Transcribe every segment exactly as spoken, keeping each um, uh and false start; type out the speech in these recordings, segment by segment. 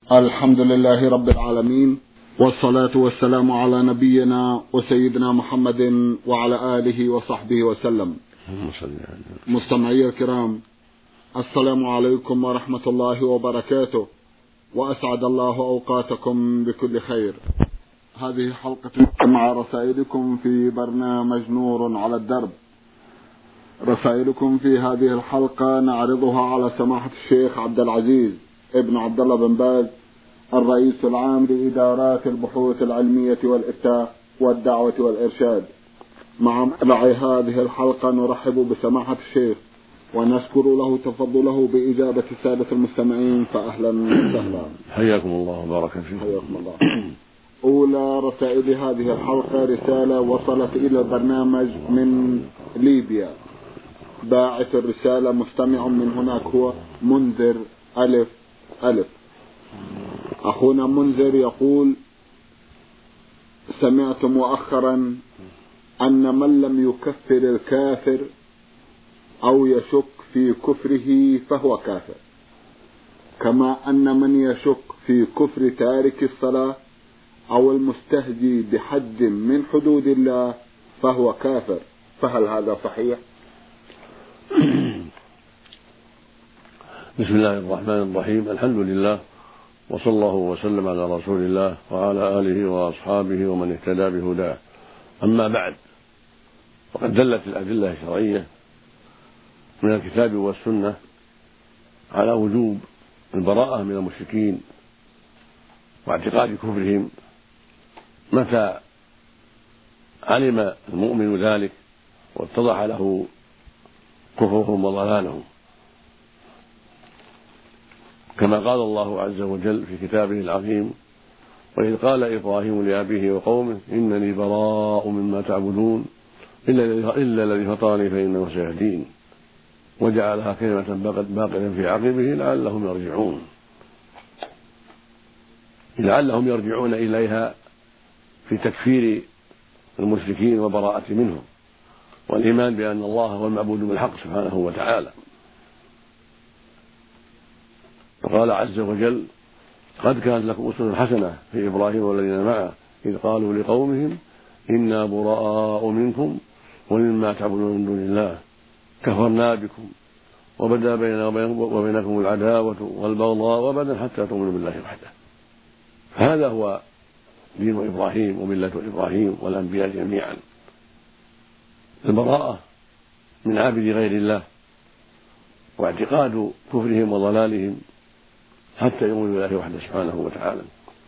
الحمد لله رب العالمين، والصلاة والسلام على نبينا وسيدنا محمد وعلى آله وصحبه وسلم. مستمعي الكرام، السلام عليكم ورحمة الله وبركاته، وأسعد الله أوقاتكم بكل خير. هذه حلقة مع رسائلكم في برنامج نور على الدرب. رسائلكم في هذه الحلقة نعرضها على سماحة الشيخ عبد العزيز ابن عبد الله بن باز، الرئيس العام لإدارات البحوث العلمية والإفتاء والدعوة والإرشاد. مع مطلع هذه الحلقة نرحب بسماحة الشيخ ونشكر له تفضله بإجابة السادة المستمعين، فأهلا وسهلا. حياكم الله وبارك فيكم. حياكم الله. أولى رسائل هذه الحلقة رسالة وصلت إلى البرنامج من ليبيا. باعث الرسالة مستمع من هناك هو منذر ألف ألف. أخونا منذر يقول: سمعت مؤخرا أن من لم يكفر الكافر أو يشك في كفره فهو كافر، كما أن من يشك في كفر تارك الصلاة أو المستهزي بحد من حدود الله فهو كافر، فهل هذا صحيح؟ بسم الله الرحمن الرحيم. الحمد لله، وصلى الله وسلم على رسول الله وعلى آله وأصحابه ومن اهتدى بهداه. أما بعد، فقد دلت الأدلة الشرعية من الكتاب والسنة على وجوب البراءة من المشركين واعتقاد كفرهم متى علم المؤمن ذلك واتضح له كفرهم وضلالهم، كما قال الله عز وجل في كتابه العظيم: وإذ قال إبراهيم لأبيه وقومه إنني براء مما تعبدون إلا الذي فطرني فإنه سيهدين، وجعلها كلمة باقية في عقبه لعلهم يرجعون لعلهم يرجعون إليها في تكفير المشركين وبراءة منهم والإيمان بأن الله هو المعبود بالحق سبحانه وتعالى. وقال عز وجل: قد كانت لكم أسوة حسنة في إبراهيم والذين معه إذ قالوا لقومهم إنا براء منكم ومما تعبدون من دون الله كفرنا بكم وبدا بيننا وبينكم العداوة والبغضاء وأبدا حتى تؤمنوا بالله وحده. هذا هو دين إبراهيم وملة إبراهيم والأنبياء جميعا، البراءة من عابد غير الله واعتقاد كفرهم وضلالهم حتى يؤمنوا بالله وحده سبحانه وتعالى.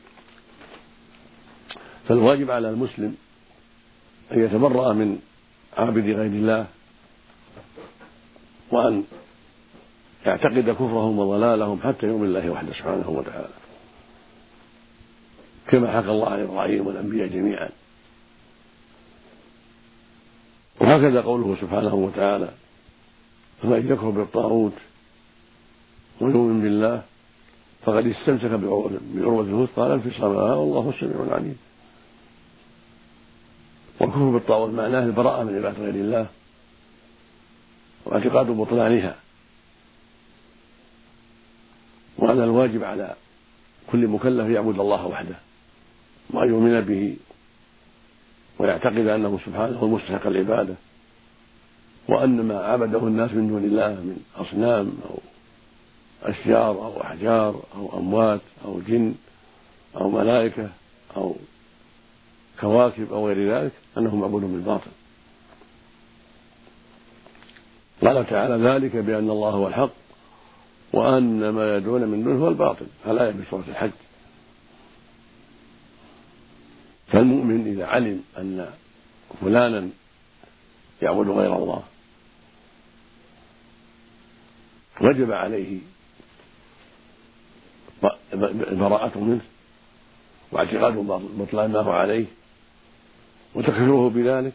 فالواجب على المسلم أن يتبرأ من عابد غير الله وأن يعتقد كفرهم وضلالهم حتى يؤمن بالله وحده سبحانه وتعالى، كما حكى الله عن إبراهيم والأنبياء جميعا. وهكذا قوله سبحانه وتعالى: فمن يكفر بالطاغوت ويؤمن بالله فقد استمسك بعروة الوثقى لا انفصام لها والله السميع العليم. والكفر بالطاغوت معناه البراءة من عبادة غير الله واعتقاد بطلانها، وهذا الواجب على كل مكلف يعبد الله وحده وأن يؤمن به ويعتقد أنه سبحانه المستحق العبادة، وأن ما عبده الناس من دون الله من أصنام أو أشجار أو أحجار أو أموات أو جن أو ملائكة أو كواكب أو غير ذلك أنه معبود بالباطل. قال تعالى: ذلك بأن الله هو الحق وأن ما يدعون من دونه هو الباطل، الآية في سورة الحج. فالمؤمن إذا علم أن فلانا يعبد غير الله وجب عليه البراءة منه واعتقاد بطلان ما هو عليه وتكفيره بذلك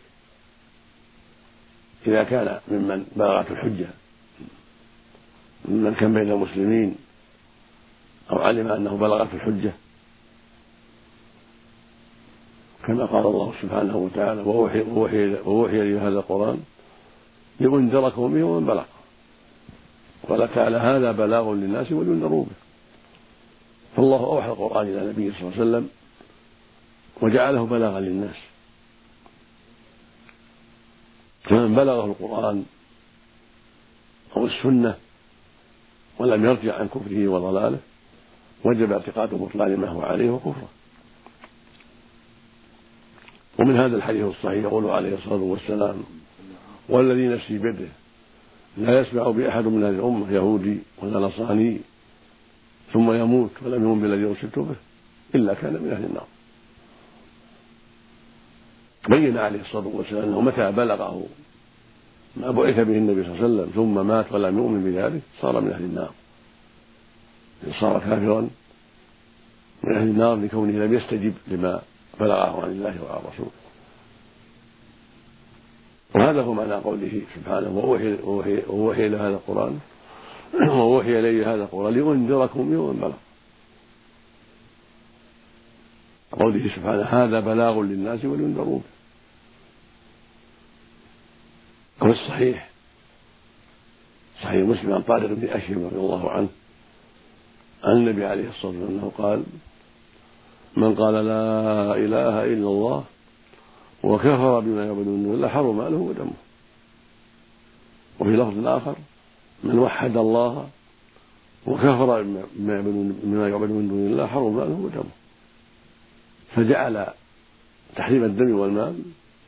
إذا كان ممن بلغت الحجة ممن كان بين المسلمين أو علم أنه بلغت الحجة، كما قال الله سبحانه وتعالى: وأوحي, وأوحي, وأوحي لي هذا القرآن لأنذركم به ومن بلغ. قال تعالى: هذا بلاغ للناس ولينذروا به. فالله أوحى القرآن إلى نبيه صلى الله عليه وسلم وجعله بلاغا للناس، فمن بلغه القرآن أو السنة ولم يرجع عن كفره وضلاله وجب اعتقاد بطلان ما هو عليه وكفره. ومن هذا الحديث الصحيح يقول عليه الصلاة والسلام: والذي نفسي بيده لا يسمع بأحد من هذه الأمة يهودي ولا نصراني ثم يموت ولم يؤمن بالذي أرسلت به إلا كان من أهل النار. بين عليه الصلاة والسلام أنه متى بلغه ما بعث به النبي صلى الله عليه وسلم ثم مات ولم يؤمن بذلك صار من أهل النار، صار كافرا من أهل النار لكونه لم يستجب لما بلغه عن الله وعن رسوله. وهذا هو معنى قوله سبحانه: وأوحي إلى هذا القرآن وأوحي إلي هذا القرآن لأنذركم يوم البلغ. قوله سبحانه: هذا بلاغ للناس ولينذروا. وفي الصحيح صحيح مسلم عن طارق بن أشهم رضي الله عنه عن النبي عليه الصلاة والسلام أنه قال: من قال لا إله إلا الله وكفر بما يعبد من دون الله حرم ماله ودمه. وفي لفظ آخر: من وحد الله وكفر بما يعبد من دون الله حرم ماله ودمه. فجعل تحريم الدم والمال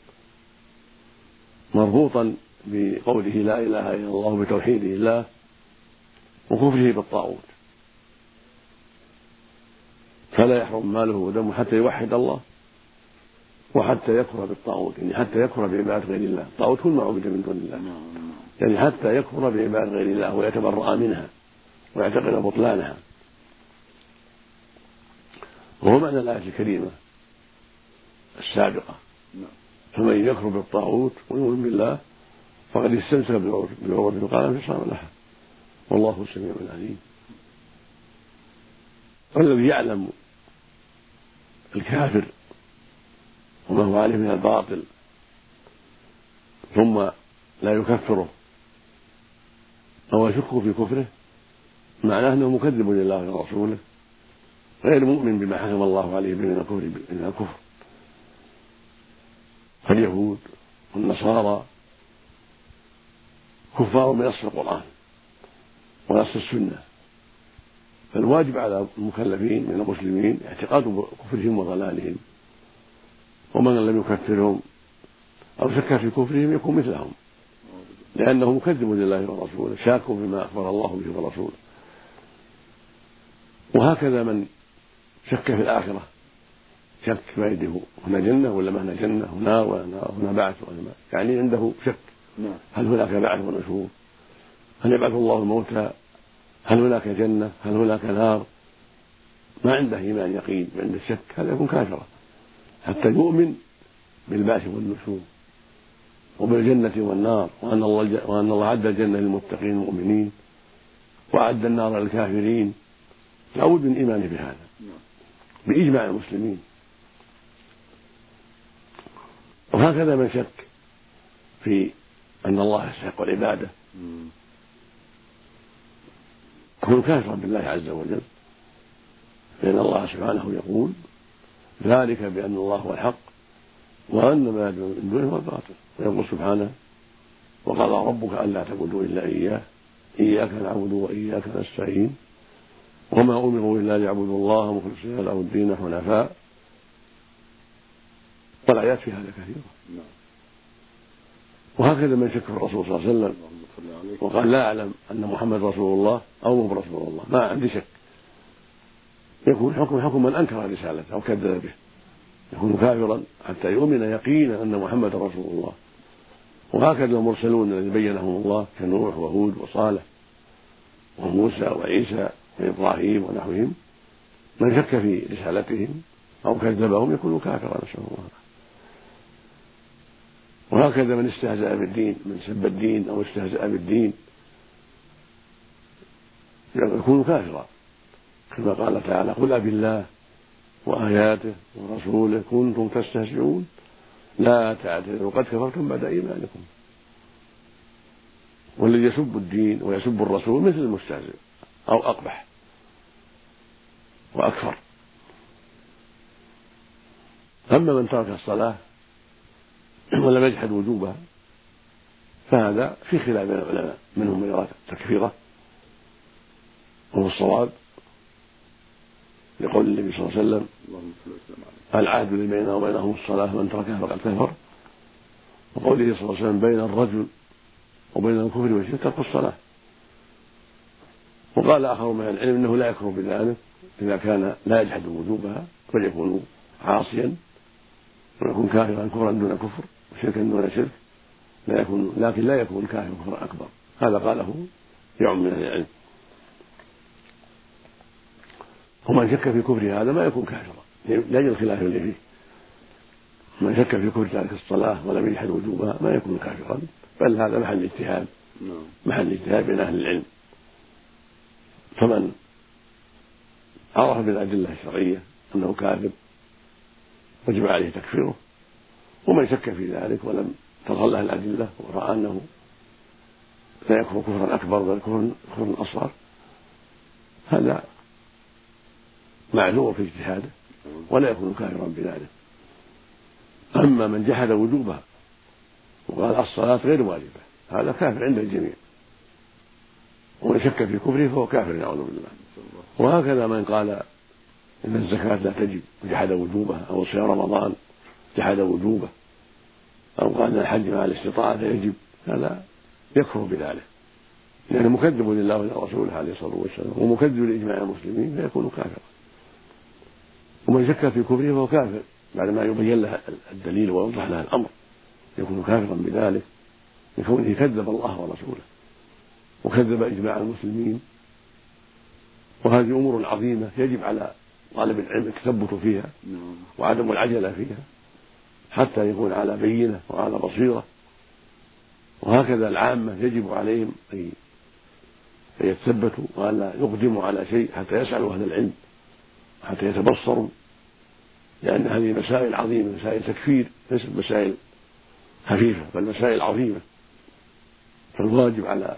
مربوطا بقوله لا إله إلا الله بتوحيده الله وكفره بالطاغوت، فلا يحرم ماله ودمه حتى يوحد الله وحتى يكفر بالطاغوت، يعني حتى يكفر بعبادة غير الله. الطاغوت هو المعبود من دون الله، يعني حتى يكفر بعبادة غير الله ويتبرأ منها ويعتقد بطلانها. وهو معنى الآية الكريمة السابقة: فمن يكفر بالطاغوت ويؤمن بالله فقد استمسك بالعروة الوثقى لا انفصام لها والله السميع العليم. والذي يعلم الكافر وما هو عليه من الباطل ثم لا يكفره أو يشك في كفره معناه أنه مكذب لله ورسوله غير مؤمن بما حكم الله عليه من الكفر. فاليهود والنصارى كفار بنص القرآن ونص السنة، فالواجب على المكلفين من المسلمين اعتقاد كفرهم وضلالهم، ومن لم يكفرهم أو شك في كفرهم يكون مثلهم، لأنه مكذب لله ورسوله شاك بما أخبر الله به ورسوله. وهكذا من شك في الآخرة، شك ما يدري هنا جنة ولا ما هنا جنة، هنا ولا نار، هنا بعث ولا ما، يعني عنده شك: هل هناك بعث ونشور؟ هل يبعث الله الموتى؟ هل هناك جنة؟ هل هناك نار؟ ما عنده إيمان يقين، عند الشك، هذا يكون كافرا حتى يؤمن بالبعث والنشور وبالجنة والنار، وأن الله وأن الله عد الجنة للمتقين المؤمنين وعد النار للكافرين. لابد من إيمانه بهذا بإجماع المسلمين. وهكذا من شك في أن الله يستحق العبادة يكون كافرا بالله عز وجل، لأن الله سبحانه يقول: ذلك بأن الله هو الحق وأن ما يدعون من دونه هو الباطل. ويقول سبحانه: وقضى ربك ألا تعبدوا إلا إياه إياك نعبد وإياك نستعين وما أمروا إلا ليعبدوا الله مخلصين له الدين حنفاء. والآيات في هذا كثيرة. وهكذا من شك في الرسول صلى الله عليه وسلم وقال: لا أعلم أن محمد رسول الله أو مو رسول الله، ما عندي شك، يكون حكم حكم من أنكر رسالته أو كذب به، يكون كافرا حتى يؤمن يقينا أن محمد رسول الله. وهكذا المرسلون الذين بينهم الله كنوح وهود وصالح وموسى وعيسى وإبراهيم ونحوهم، من شك في رسالتهم أو كذبهم يكون كافرا، نسأل الله. وهكذا من استهزأ بالدين، من سب الدين أو استهزأ بالدين يكون كافرا، كما قال تعالى: قل أبالله وآياته ورسوله كنتم تستهزئون لا تعتذروا قد كفرتم بعد إيمانكم. والذي يسب الدين ويسب الرسول مثل المستهزئ أو أقبح. وأكفر. أما من ترك الصلاة ولم يجحد وجوبها فهذا في خلاف بين العلماء، منهم من يرى تكفيره وهو الصواب لقول النبي صلى الله عليه وسلم: العهد الذي بيننا وبينهم الصلاة من تركها فقد كفر، وقوله صلى الله عليه وسلم: بين الرجل وبين الكفر والشرك ترك الصلاة. وقال آخر من العلم إنه لا يكفر بذلك إذا كان لا يجحد وجوبها بل يكون عاصيا ويكون كافرا كفرا دون كفر وشركا دون شرك، لا يكون لكن لا يكون كافرا كفرا أكبر. هذا قاله يوم من العلم. ومن شك في كفر هذا ما يكون كافرا لأجل الخلاف اللي فيه. من شك في كفر تارك الصلاة ولم يجحد وجوبها ما يكون كافرا، بل هذا محل اجتهاد محل اجتهاد بين أهل العلم. فمن عرف بالأدلة الشرعية أنه كافر وجب عليه تكفيره، ومن شك في ذلك ولم تظهر له الأدلة ورأى أنه لا يكفر كفرا أكبر بل كفرا أصغر هذا معذور في اجتهاده ولا يكون كافرا بذلك. أما من جحد وجوبها وقال الصلاة غير واجبة هذا كافر عند الجميع، ومن شك في كفره فهو كافر نعوذ بالله. وهكذا من قال إن الزكاة لا تجب وجحد وجوبها، أو صيام رمضان جحد وجوبه، أو قال أن الحج مع الاستطاعة يجب، هذا يكفر بذلك لأنه مكذب لله ولرسوله عليه الصلاة والسلام ومكذب لإجماع المسلمين فيكون كافرا. ومن شك في كفره فهو كافر بعدما يبين له الدليل ويوضح له الأمر، يكون كافرا بذلك لكونه كذب الله ورسوله وكذب إجماع المسلمين. وهذه أمور عظيمة يجب على طالب العلم التثبت فيها وعدم العجلة فيها حتى يكون على بينة وعلى بصيرة. وهكذا العامة يجب عليهم أن يتثبتوا وألا يقدموا على شيء حتى يسألوا أهل العلم حتى يتبصروا، لأن هذه مسائل عظيمة، مسائل تكفير ليست مسائل خفيفة بل مسائل عظيمة. فالواجب على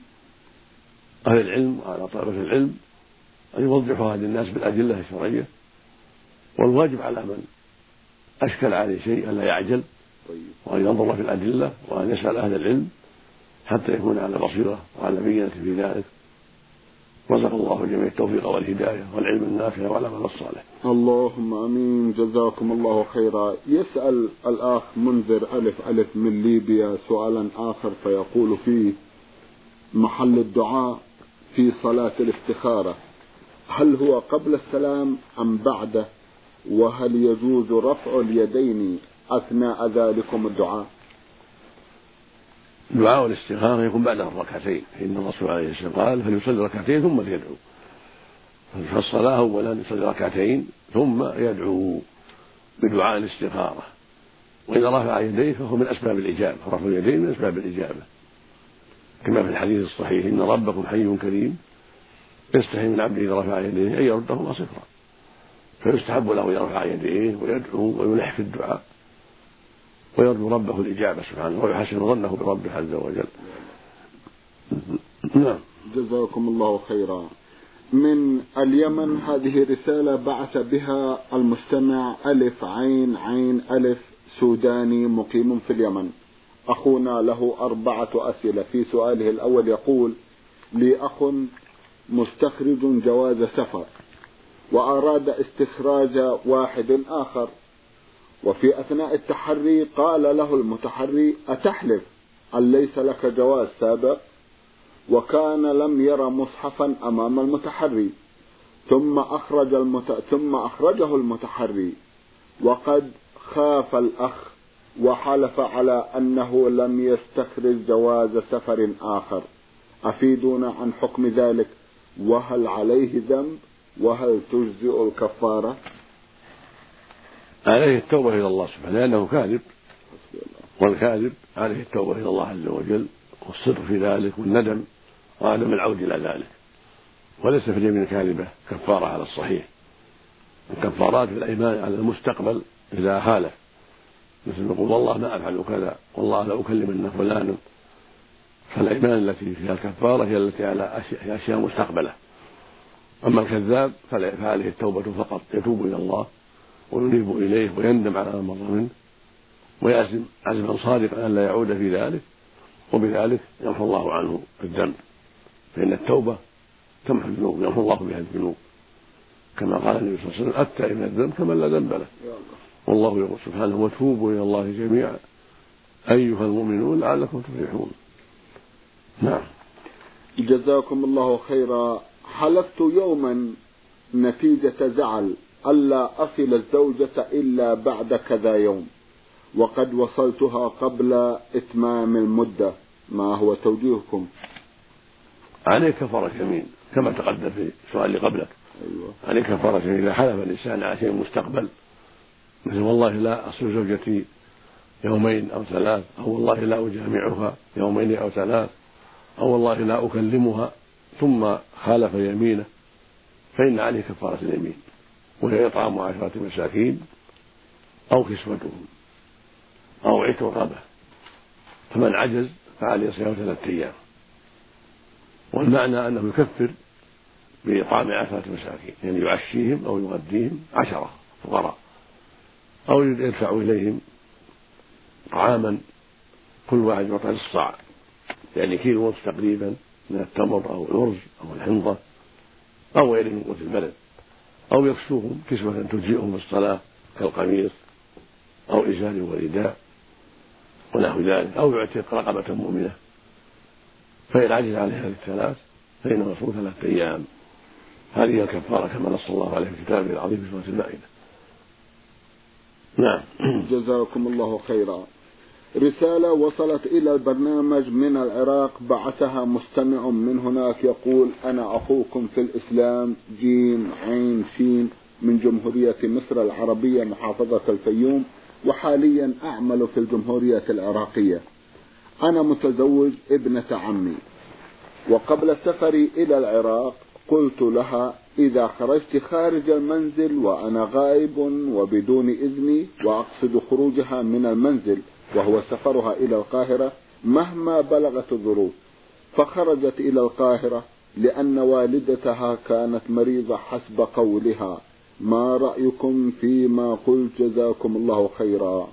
أهل العلم وعلى طلبة العلم أن يوضحوا هذه الناس بالأدلة الشرعية، والواجب على من أشكل عليه شيء ألا يعجل وأن ينظر في الأدلة وأن يسأل أهل العلم حتى يكون على بصيرة وعلى بينة في ذلك. رزق الله جميع التوفيق والهداية والعلم النافع والعمل الصالح. اللهم امين. جزاكم الله خيرا. يسأل الاخ منذر الف الف من ليبيا سؤالا اخر فيقول فيه: محل الدعاء في صلاة الاستخارة هل هو قبل السلام ام بعده؟ وهل يجوز رفع اليدين اثناء ذلكم الدعاء؟ دعاء الاستخارة يكون بعد الركعتين، إن الرسول عليه الصلاة والسلام قال فليصلي ركعتين ثم يدعو. في الصلاة أولا يصلي ركعتين ثم يدعو بدعاء الاستخارة، وإذا رفع يديه فهو من أسباب الإجابة، رفع اليدين من أسباب الإجابة كما في الحديث الصحيح: إن ربكم حي كريم يستحي من عبده إذا رفع يديه أن يردهما صفرا. فيستحب له أن يرفع يديه ويدعو ويلح في الدعاء ويرجو ربه الإجابة سبحانه ويحسن ظنه بربه عز وجل. نعم. جزاكم الله خيرا. من اليمن هذه رسالة بعث بها المستمع ألف عين عين ألف سوداني مقيم في اليمن. أخونا له أربعة أسئلة. في سؤاله الأول يقول: لي أخ مستخرج جواز سفر وأراد استخراج واحد آخر، وفي أثناء التحري قال له المتحري: أتحلف أن ليس لك جواز سابق؟ وكان لم ير مصحفا أمام المتحري، ثم أخرج المت... ثم أخرجه المتحري وقد خاف الأخ وحلف على أنه لم يستخرج جواز سفر آخر. أفيدونا عن حكم ذلك، وهل عليه ذنب، وهل تجزئ الكفارة؟ عليه التوبة إلى الله سبحانه لأنه كاذب، والكاذب عليه التوبة إلى الله عز وجل والصدق في ذلك والندم وعدم العود إلى ذلك، وليس في اليمين الكاذبة كفارة على الصحيح. الكفارات في الأيمان على المستقبل إذا خالف، مثل يقول والله ما أفعل كذا، والله لا أكلمن فلانا، فالأيمان التي فيها الكفارة هي التي على أشياء مستقبلة. أما الكذاب فعليه التوبة فقط، يتوب إلى الله وينيب إليه ويندم على ما مر منه ويعزم عزما صادقا أن لا يعود في ذلك، وبذلك يمحو الله عنه الذنب، فإن التوبة تمحو الذنوب، يمحو الله بها الذنوب، كما قال النبي صلى الله عليه وسلم: التائب من الذنب كمن لا ذنب له. والله يقول سبحانه: وتوبوا إلى الله جميعا أيها المؤمنون لعلكم تفلحون. نعم. جزاكم الله خيرا. حلفت يوما نتيجة زعل ألا أصل الزوجة إلا بعد كذا يوم، وقد وصلتها قبل إتمام المدة، ما هو توجيهكم؟ عليك كفارة يمين كما تقدم في السؤال اللي قبلك. أيوة. عليك كفارة يمين إذا حلف الإنسان على شيء مستقبل، مثل: والله لا أصل زوجتي يومين أو ثلاث، أو والله لا أجامعها يومين أو ثلاث، أو والله لا أكلمها، ثم خالف يمينه، فإن عليه كفارة اليمين، وهي إطعام عشرة مساكين أو كسوتهم أو عتق رقبة، فمن عجز فعليه صيام ثلاثة أيام. والمعنى أنه يكفر بإطعام عشرة مساكين، يعني يعشيهم أو يغديهم عشرة فقراء، أو يدفع إليهم طعاما كل واحد يعطى الصاع، يعني كيلو ونصف تقريبا من التمر أو الأرز أو الحنطة أو غيره من قوت البلد، أو يكسوهم كسوة تجزئهم في الصلاة كالقميص أو إزار ورداء ونحو ذلك، أو يعتق رقبة مؤمنة، فإن عجز عليها هذه الثلاث فإنه يصوم ثلاثة أيام. هذه الكفارة كما نص الله عليه في كتابه العظيم في سورة المائدة. نعم. جزاكم الله خيرا. رسالة وصلت إلى البرنامج من العراق، بعثها مستمع من هناك يقول: أنا أخوكم في الإسلام جيم عين سين من جمهورية مصر العربية محافظة الفيوم، وحاليا أعمل في الجمهورية العراقية. أنا متزوج ابنة عمي، وقبل سفري إلى العراق قلت لها: إذا خرجت خارج المنزل وأنا غائب وبدون إذني، وأقصد خروجها من المنزل وهو سفرها إلى القاهرة مهما بلغت الظروف، فخرجت إلى القاهرة لأن والدتها كانت مريضة حسب قولها. ما رأيكم فيما قلت؟ جزاكم الله خيرا.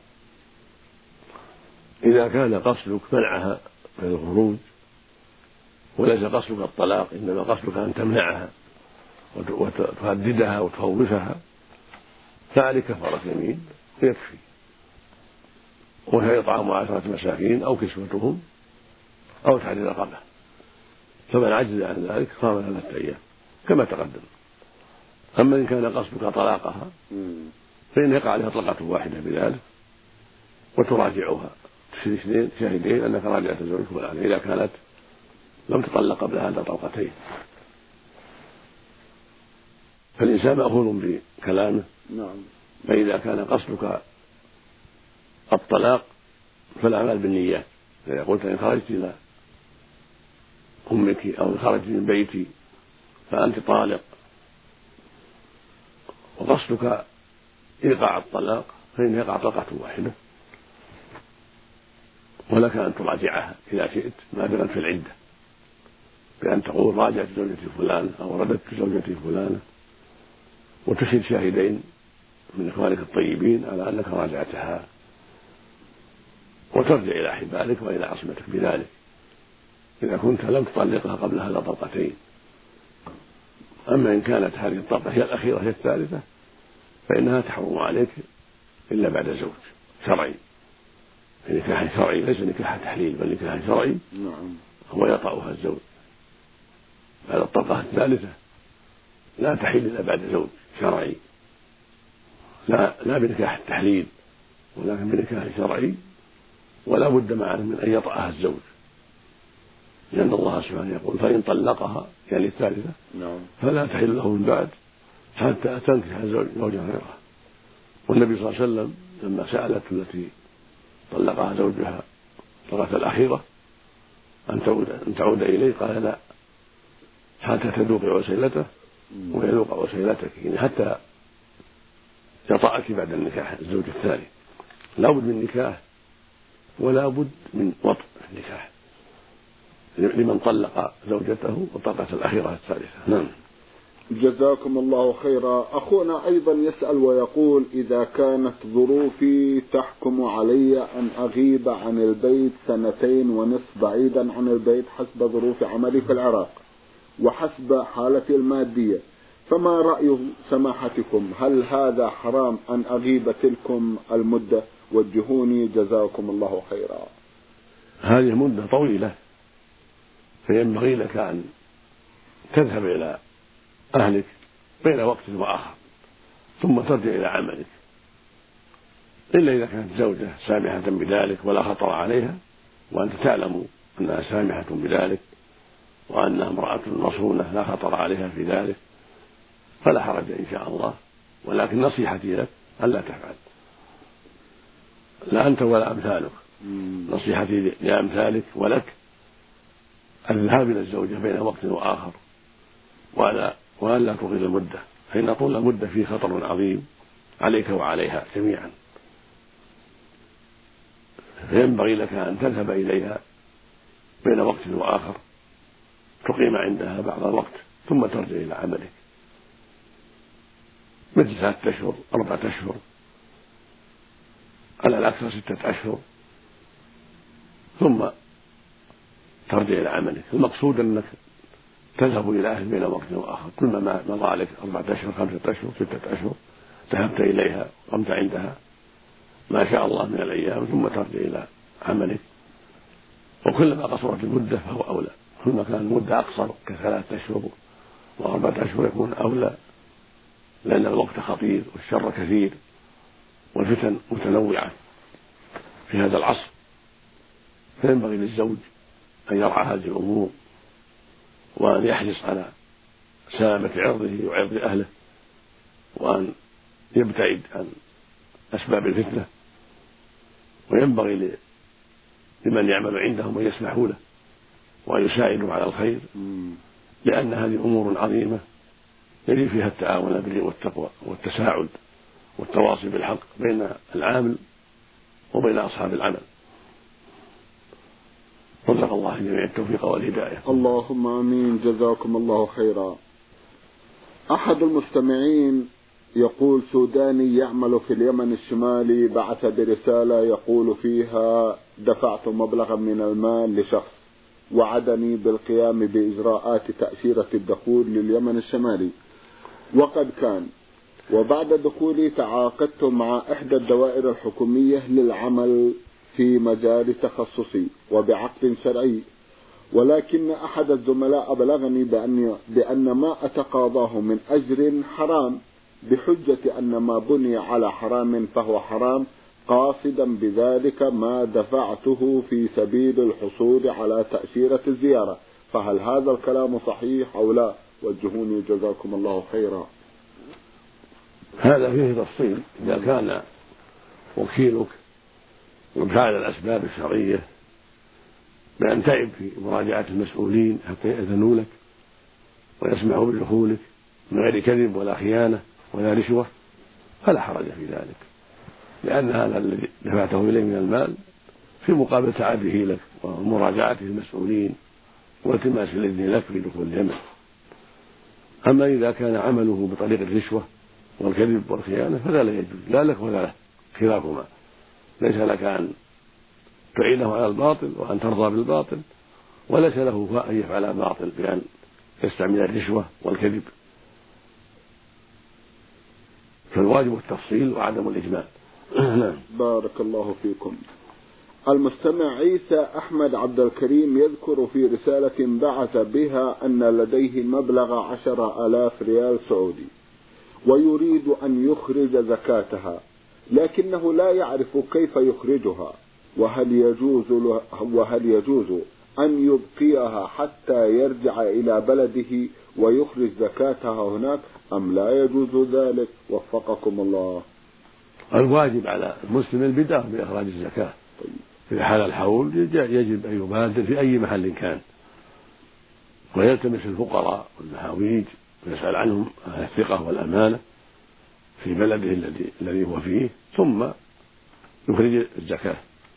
إذا كان قصدك منعها من الخروج وليس قصدك الطلاق، إنما قصدك أن تمنعها وتهددها وتخوفها، فعليك كفارة يمين يكفي، وهي إطعام عشرة مساكين أو كسوتهم أو تحرير رقبة، فمن عجز عن ذلك صام ثلاثة أيام كما تقدم. أما إن كان قصدك طلاقها فإن يقع عليها طلقة واحدة بذلك، وتراجعها تشهد اثنين شاهدين أنك راجعت زوجك والآن، إذا كانت لم تطلق قبل هذا طلقتين. فالإنسان مأخوذ بكلامه. نعم. فإذا كان قصدك الطلاق فالأعمال بالنيات، إذا قلت إن خرجت إلى أمك أو إن خرجت من بيتي فأنت طالق، وقصدك إيقاع الطلاق، فإن يقع طلقة واحدة، ولك أن تراجعها إذا شئت ما دامت في العدة، بأن تقول: راجعت زوجتي فلانة أو رددت زوجتي فلانة، وتشهد شاهدين من إخوانك الطيبين على أنك راجعتها، وترجع إلى أحبائك وإلى عصمتك بذلك إذا كنت لم تطلقها قبل هذا طلقتين. أما إن كانت هذه الطلقة هي الأخيرة هي الثالثة فإنها تحرم عليك إلا بعد زوج شرعي، نكاح شرعي ليس نكاح تحليل بل نكاح شرعي. نعم. هو يطأها الزوج بعد الطلقة الثالثة، لا تحل إلا بعد زوج شرعي، لا لا بنكاح التحليل ولكن بنكاح شرعي، ولا بد معه من أن يطأها الزوج، لأن الله سبحانه يقول: فإن طلقها يعني الثالثة نعم فلا تحل له من بعد حتى تنكح زوجا غيرها. والنبي صلى الله عليه وسلم لما سألت التي طلقها زوجها الطلقة الأخيرة أن تعود, أن تعود إليه، قال: لا، حتى تذوقي عسيلته ويذوق عسيلتك، يعني حتى يطأك بعد النكاح الزوج الثاني. لا بد من نكاح ولا بد من وطء النكاح لمن طلق زوجته والطلقة الأخيرة الثالثة. نعم. جزاكم الله خيرا. أخونا أيضا يسأل ويقول: إذا كانت ظروفي تحكم علي أن أغيب عن البيت سنتين ونصف بعيدا عن البيت حسب ظروف عملي في العراق وحسب حالتي المادية، فما رأي سماحتكم؟ هل هذا حرام أن أغيب تلكم المدة؟ وجهوني جزاكم الله خيرا. هذه مدة طويلة، فينبغي لك أن تذهب إلى أهلك بين وقت وآخر ثم ترجع إلى عملك، إلا إذا كانت زوجة سامحة بذلك ولا خطر عليها، وأنت تعلم أنها سامحة بذلك وأنها امرأة مصونة لا خطر عليها في ذلك، فلا حرج إن شاء الله. ولكن نصيحتي لك ألا تفعل، لا أنت ولا أمثالك. نصيحتي لأمثالك ولك الذهاب إلى الزوجة بين وقت وآخر، ولا وألا تطيل المدة، فإن طول المدة فيه خطر عظيم عليك وعليها جميعا. فينبغي لك أن تذهب إليها بين وقت وآخر، تقيم عندها بعض الوقت ثم ترجع إلى عملك، مثل ثلاثة أشهر أربعة أشهر على الأكثر ستة أشهر، ثم ترجع إلى عملك. المقصود أنك تذهب إلى أهل بين وقت وآخر، كل ما مضى عليك أربعة أشهر خمسة أشهر ستة أشهر ذهبت إليها وقمت عندها ما شاء الله من الأيام، ثم ترجع إلى عملك. وكلما قصرت المدة فهو أولى، كلما كان المدة أقصر كثلاثة أشهر وأربعة أشهر يكون أولى، لأن الوقت خطير والشر كثير والفتن متنوعة في هذا العصر. فينبغي للزوج أن يرعى هذه الأمور وأن يحرص على سلامة عرضه وعرض أهله، وأن يبتعد عن أسباب الفتنة، وينبغي لمن يعمل عندهم أن يسمحوا له وأن يساعدوا على الخير، لأن هذه أمور عظيمة يجب فيها التعاون بالبر والتقوى والتساعد والتواصي بالحق بين العامل وبين أصحاب العمل. رزق الله جميع التوفيق والهداية. اللهم آمين. جزاكم الله خيرا. أحد المستمعين يقول: سوداني يعمل في اليمن الشمالي بعث برسالة يقول فيها: دفعت مبلغا من المال لشخص وعدني بالقيام بإجراءات تأشيرة الدخول لليمن الشمالي، وقد كان، وبعد دخولي تعاقدت مع إحدى الدوائر الحكومية للعمل في مجال تخصصي وبعقد شرعي، ولكن أحد الزملاء بلغني بأن, بأن ما أتقاضاه من أجر حرام، بحجة أن ما بني على حرام فهو حرام، قاصدا بذلك ما دفعته في سبيل الحصول على تأشيرة الزيارة، فهل هذا الكلام صحيح أو لا؟ وجهوني جزاكم الله خيرا. هذا فيه تفصيل. إذا كان وكيلك وفعل الأسباب الشرعية بأن تعب في مراجعة المسؤولين حتى يأذنوا لك ويسمحوا بدخولك من غير كذب ولا خيانة ولا رشوة، فلا حرج في ذلك، لأن هذا الذي دفعته إليه من المال في مقابل تعبه لك ومراجعته المسؤولين والتماس الإذن لك في دخول اليمن. أما إذا كان عمله بطريق الرشوة والكذب والخيانة فلا لا يجوز، لا لك ولا له، خلافهما. ليس لك أن تعينه على الباطل وأن ترضى بالباطل، وليس له أن يفعل باطل بأن يستعمل الرشوة والكذب. فالواجب التفصيل وعدم الإجمال. بارك الله فيكم. المستمع عيسى أحمد عبد الكريم يذكر في رسالة بعث بها أن لديه مبلغ عشر آلاف ريال سعودي ويريد أن يخرج زكاتها، لكنه لا يعرف كيف يخرجها، وهل يجوز له وهل يجوز أن يبقيها حتى يرجع إلى بلده ويخرج زكاتها هناك أم لا يجوز ذلك؟ وفقكم الله. الواجب على المسلم البداية بإخراج الزكاة في حال الحول، يجب أن يبادر في أي محل كان ويلتمس الفقراء والمحاويج ويسأل عنهم أهل الثقة والأمانة في بلده الذي الذي هو فيه، ثم يخرج الزكاة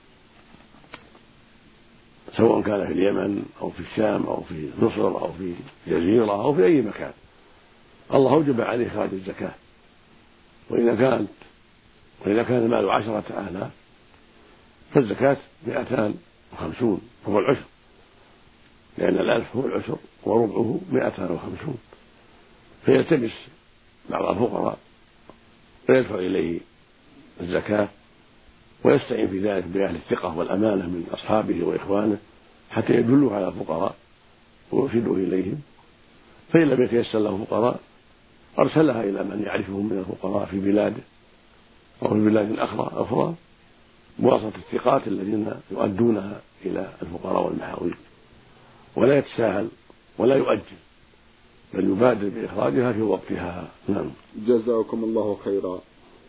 سواء كان في اليمن أو في الشام أو في مصر أو في جزيرة أو في أي مكان. الله أوجب عليه إخراج الزكاة، وإذا كانت وإذا كان المال عشرة آلاف فالزكاة مئتان وخمسون هو العشر، لأن الألف هو العشر وربعه مئتان وخمسون، فيلتمس بعض الفقراء ويدفع إليه الزكاة ويستعين في ذلك بأهل الثقة والأمانة من أصحابه وإخوانه حتى يدلوا على الفقراء ويرشدوا إليهم، فإن لم يتيسر له فقراء أرسلها إلى من يعرفهم من الفقراء في بلاده أو في بلاد أخرى بواسطة الثقات الذين يؤدونها إلى الفقراء والمحاويج، ولا يتساهل ولا يؤجل بل يبادر بإخراجها في وقتها. نعم. جزاكم الله خيرا.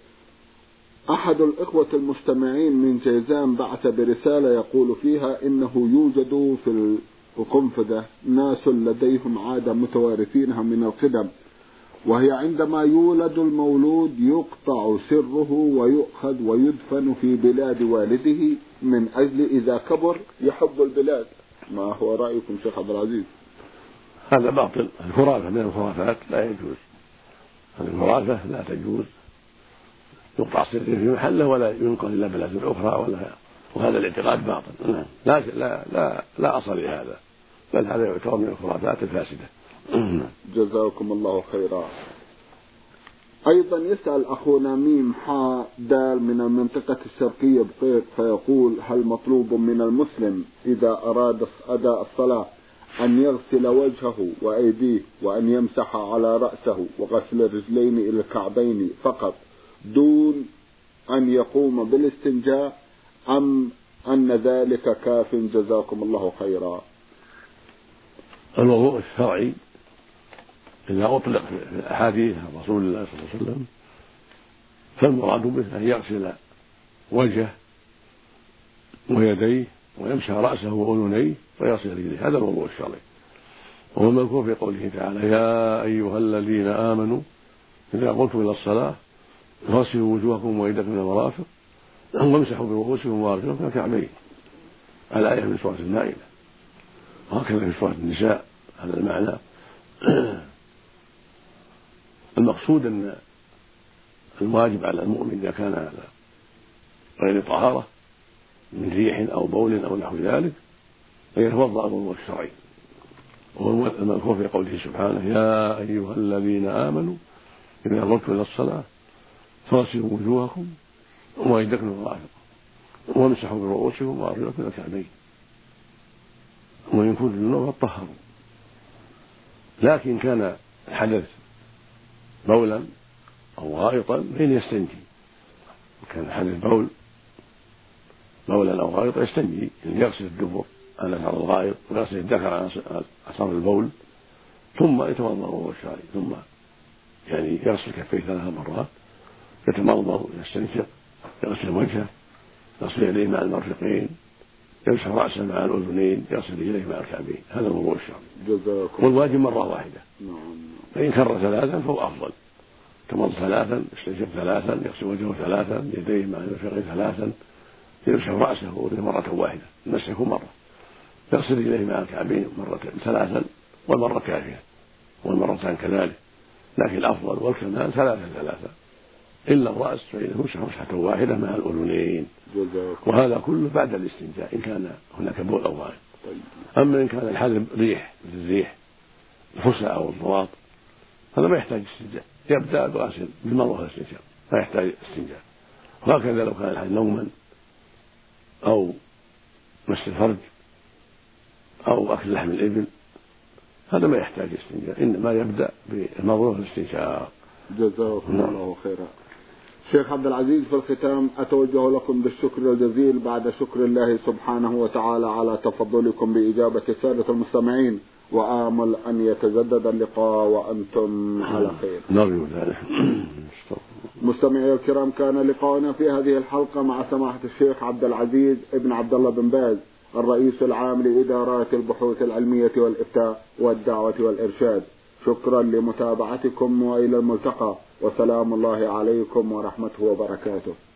أحد الإخوة المستمعين من جيزان بعث برسالة يقول فيها إنه يوجد في القنفذة ناس لديهم عادة متوارثينها من القدم، وهي عندما يولد المولود يقطع سره ويؤخذ ويدفن في بلاد والده من أجل إذا كبر يحب البلاد. ما هو رأيكم شيخ عبد العزيز؟ هذا باطل، الخرافة من الخرافات لا يجوز، الخرافة لا تجوز، يقطع سره في محله ولا ينقل إلى بلاد أخرى ولا، وهذا الاعتقاد باطل. لا لا لا لا أصل لهذا، بل هذا يعتبر من الخرافات الفاسدة. جزاكم الله خيرا. أيضا يسأل أخونا ميم حاء دال من المنطقة الشرقية بقيت فيقول: هل مطلوب من المسلم إذا أراد أداء الصلاة أن يغسل وجهه وأيديه وأن يمسح على رأسه وغسل الرجلين إلى الكعبين فقط دون أن يقوم بالاستنجاء، أم أن ذلك كاف؟ جزاكم الله خيرا. الوضوء الشرعي إذا أطلق في أحاديث رسول الله صلى الله عليه وسلم فالمراد به أن يغسل وجهه ويديه ويمسح رأسه وأذنيه ويغسل رجليه، هذا الوضوء الشرعي. وهو المذكور في قوله تعالى: يا أيها الذين آمنوا إذا قمتم إلى الصلاة فاغسلوا وجوهكم وأيديكم إلى المرافق وامسحوا برؤوسكم وأرجلكم إلى الكعبين، الآية من سورة المائدة. وهكذا في سورة النساء هذا المعنى. المقصود أن الواجب على المؤمن إذا كان على غير طهارة من ريح أو بول أو نحو ذلك أن يتوضأ الوضوء الشرعي، وهو المذكور في قوله سبحانه: يا أيها الذين آمنوا إذا قمتم إلى الصلاة فاغسلوا وجوهكم وأيديكم إلى المرافق وامسحوا برؤوسكم وأرجلكم إلى الكعبين وإن كنتم جنبا فاطهروا. لكن كان الحدث بولا أو غائطا فإن يستنجي، كان الحدث بول بولا أو غائطا يستنجي، يغسل الدبر على أثر الغائط ويغسل الذكر على أثر البول ثم يتوضأ وهو الشرعي، ثم يعني يغسل كفيه ثلاث مرات، يتمضمض ويستنشق، يغسل وجهه، يغسل يديه مع المرفقين، يمسح رأسه مع الأذنين، يغسل رجليه مع الكعبين، هذا الوضوء الشرعي. والواجب مرة واحدة، فإن كرر ثلاثا فهو أفضل، تمض ثلاثا، يستنشق ثلاثا، يغسل وجهه ثلاثا، يديه مع المرفقين ثلاثا، يمسح رأسه وأذنه مرة واحدة، يمسحه مرة، يغسل رجليه مع الكعبين مرة ثلاثا، والمرة كافية والمرتان كذلك، لكن الأفضل والكمال ثلاثا ثلاثا، إلا الرأس فإنه يمسح مسحة واحدة مع الأذنين، وهذا كله بعد الاستنجاء إن كان هناك بول أو غائط. أما إن كان الحدث ريح مثل الريح الفسى أو الضراط هذا ما يحتاج استنجاء، يبدأ بغسل بالمرة والاستنجاء، ما يحتاج استنجاء. وهكذا لو كان الحدث نوما أو مس الفرج أو أكل لحم الإبل هذا ما يحتاج استنجاء، إنما يبدأ بالمرة والاستنجاء. جزاكم الله خيرا. شيخ عبد العزيز، في الختام أتوجه لكم بالشكر الجزيل بعد شكر الله سبحانه وتعالى على تفضلكم بإجابة السادة المستمعين، وآمل أن يتجدد اللقاء وأنتم على خير. نرجو ذلك. مستمعي الكرام، كان لقاؤنا في هذه الحلقة مع سماحة الشيخ عبد العزيز ابن عبد الله بن باز، الرئيس العام لإدارات البحوث العلمية والإفتاء والدعوة والإرشاد. شكرا لمتابعتكم وإلى الملتقى، وسلام الله عليكم ورحمته وبركاته.